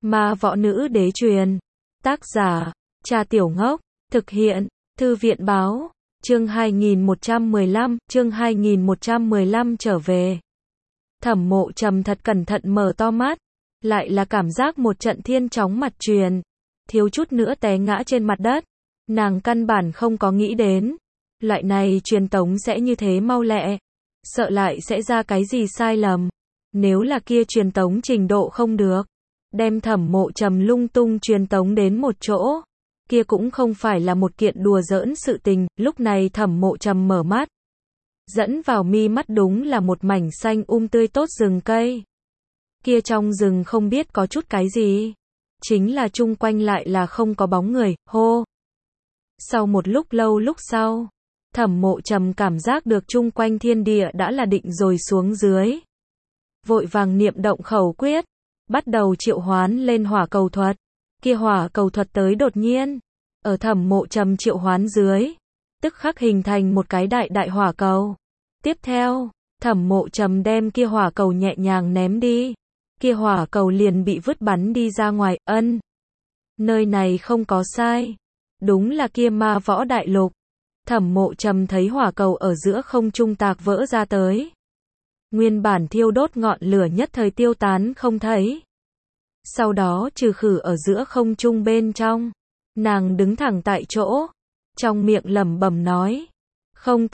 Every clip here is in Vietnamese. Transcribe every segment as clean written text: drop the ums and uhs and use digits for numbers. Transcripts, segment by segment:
Ma võ nữ đế truyền. Tác giả, Trà Tiểu Ngốc. Thực hiện, Thư viện báo. Chương 2115 trở về. Thẩm Mộ Trầm thật cẩn thận mở to mắt. Lại là cảm giác một trận thiên chóng mặt truyền. Thiếu chút nữa té ngã trên mặt đất. Nàng căn bản không có nghĩ đến. Loại này truyền tống sẽ như thế mau lẹ. Sợ lại sẽ ra cái gì sai lầm. Nếu là kia truyền tống trình độ không được. Đem Thẩm Mộ Trầm lung tung truyền tống đến một chỗ. Kia cũng không phải là một kiện đùa giỡn sự tình. Lúc này Thẩm Mộ Trầm mở mắt. Dẫn vào mi mắt đúng là một mảnh xanh tươi tốt rừng cây. Kia trong rừng không biết có chút cái gì. Chính là chung quanh lại là không có bóng người, hô. Sau một lúc lâu lúc sau, Thẩm Mộ Trầm cảm giác được chung quanh thiên địa đã là định rồi xuống dưới. Vội vàng niệm động khẩu quyết, bắt đầu triệu hoán lên hỏa cầu thuật. Kia hỏa cầu thuật tới đột nhiên, ở Thẩm Mộ Trầm triệu hoán dưới, tức khắc hình thành một cái đại hỏa cầu. Tiếp theo, Thẩm Mộ Trầm đem kia hỏa cầu nhẹ nhàng ném đi. Kia hỏa cầu liền bị vứt bắn đi ra ngoài, nơi này không có sai. Đúng là kia ma võ đại lục. Thẩm Mộ Trầm thấy hỏa cầu ở giữa không trung tạc vỡ ra tới. Nguyên bản thiêu đốt ngọn lửa nhất thời tiêu tán không thấy. Sau đó trừ khử ở giữa không trung bên trong. Nàng đứng thẳng tại chỗ. Trong miệng lẩm bẩm nói. Không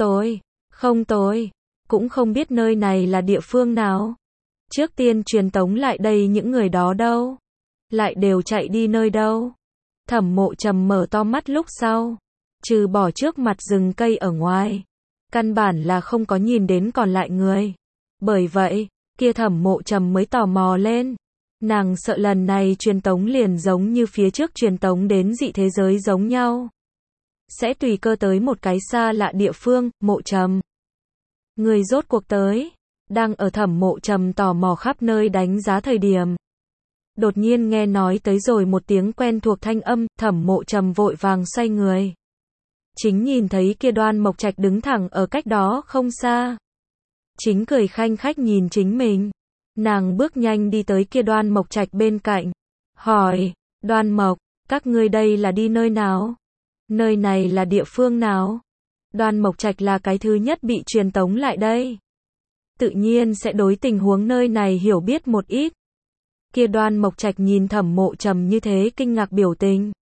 tồi. Cũng không biết nơi này là địa phương nào. Trước tiên truyền tống lại đây những người đó đâu. Lại đều chạy đi nơi đâu. Thẩm Mộ Trầm mở to mắt lúc sau. Trừ bỏ trước mặt rừng cây ở ngoài. Căn bản là không có nhìn đến còn lại người. Bởi vậy, kia Thẩm Mộ Trầm mới tò mò lên. Nàng sợ lần này truyền tống liền giống như phía trước truyền tống đến dị thế giới giống nhau. Sẽ tùy cơ tới một cái xa lạ địa phương, Mộ Trầm. Người rốt cuộc tới. Đang ở Thẩm Mộ Trầm tò mò khắp nơi đánh giá thời điểm. Đột nhiên nghe nói tới rồi một tiếng quen thuộc thanh âm, Thẩm Mộ Trầm vội vàng xoay người. Chính nhìn thấy kia Đoan Mộc Trạch đứng thẳng ở cách đó không xa. Chính cười khanh khách nhìn chính mình. Nàng bước nhanh đi tới kia Đoan Mộc Trạch bên cạnh. Hỏi, Đoan Mộc, các ngươi đây là đi nơi nào? Nơi này là địa phương nào? Đoan Mộc Trạch là cái thứ nhất bị truyền tống lại đây. Tự nhiên sẽ đối tình huống nơi này hiểu biết một ít. Kia Đoan Mộc Trạch nhìn Thẩm Mộ Trầm như thế kinh ngạc biểu tình.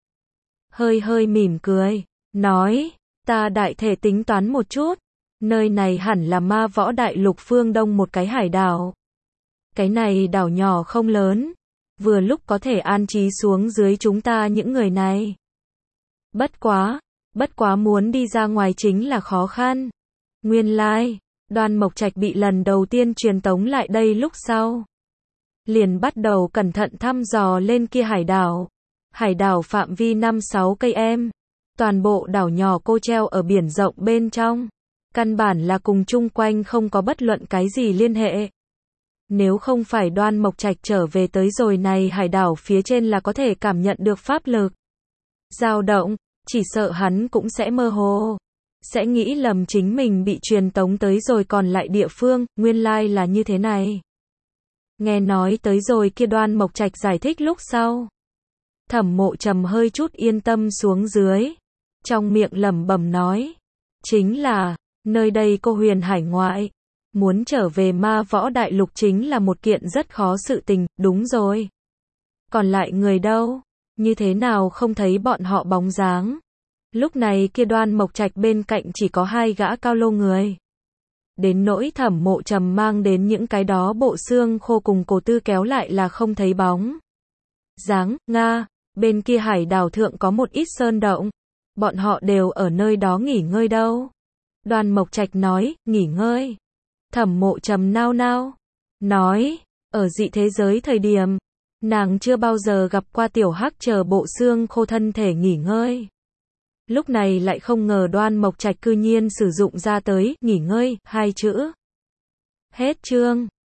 Hơi mỉm cười, nói, ta đại thể tính toán một chút. Nơi này hẳn là ma võ đại lục phương đông một cái hải đảo. Cái này đảo nhỏ không lớn. Vừa lúc có thể an trí xuống dưới chúng ta những người này. Bất quá muốn đi ra ngoài chính là khó khăn. Nguyên lai, Đoan Mộc Trạch bị lần đầu tiên truyền tống lại đây lúc sau. Liền bắt đầu cẩn thận thăm dò lên kia hải đảo. Hải đảo phạm vi 5-6 cây em. Toàn bộ đảo nhỏ cô treo ở biển rộng bên trong. Căn bản là cùng chung quanh không có bất luận cái gì liên hệ. Nếu không phải Đoan Mộc Trạch trở về tới rồi này hải đảo phía trên là có thể cảm nhận được pháp lực dao động, chỉ sợ hắn cũng sẽ mơ hồ. Sẽ nghĩ lầm chính mình bị truyền tống tới rồi còn lại địa phương, nguyên lai là như thế này. Nghe nói tới rồi kia Đoan Mộc Trạch giải thích lúc sau. Thẩm Mộ Trầm hơi chút yên tâm xuống dưới. Trong miệng lẩm bẩm nói. Chính là, nơi đây cô huyền hải ngoại. Muốn trở về ma võ đại lục chính là một kiện rất khó sự tình, đúng rồi. Còn lại người đâu? Như thế nào không thấy bọn họ bóng dáng? Lúc này kia Đoan Mộc Trạch bên cạnh chỉ có 2 gã cao lô người. Đến nỗi Thẩm Mộ Trầm mang đến những cái đó bộ xương khô cùng cổ tư kéo lại là không thấy bóng dáng. Bên kia hải đảo thượng có một ít sơn động. Bọn họ đều ở nơi đó nghỉ ngơi đâu. Đoan Mộc Trạch nói, nghỉ ngơi. Thẩm Mộ Trầm nao nao. Nói, ở dị thế giới thời điểm, nàng chưa bao giờ gặp qua tiểu hắc chờ bộ xương khô thân thể nghỉ ngơi. Lúc này lại không ngờ Đoan Mộc Trạch cư nhiên sử dụng ra tới, nghỉ ngơi, 2 chữ. Hết chương.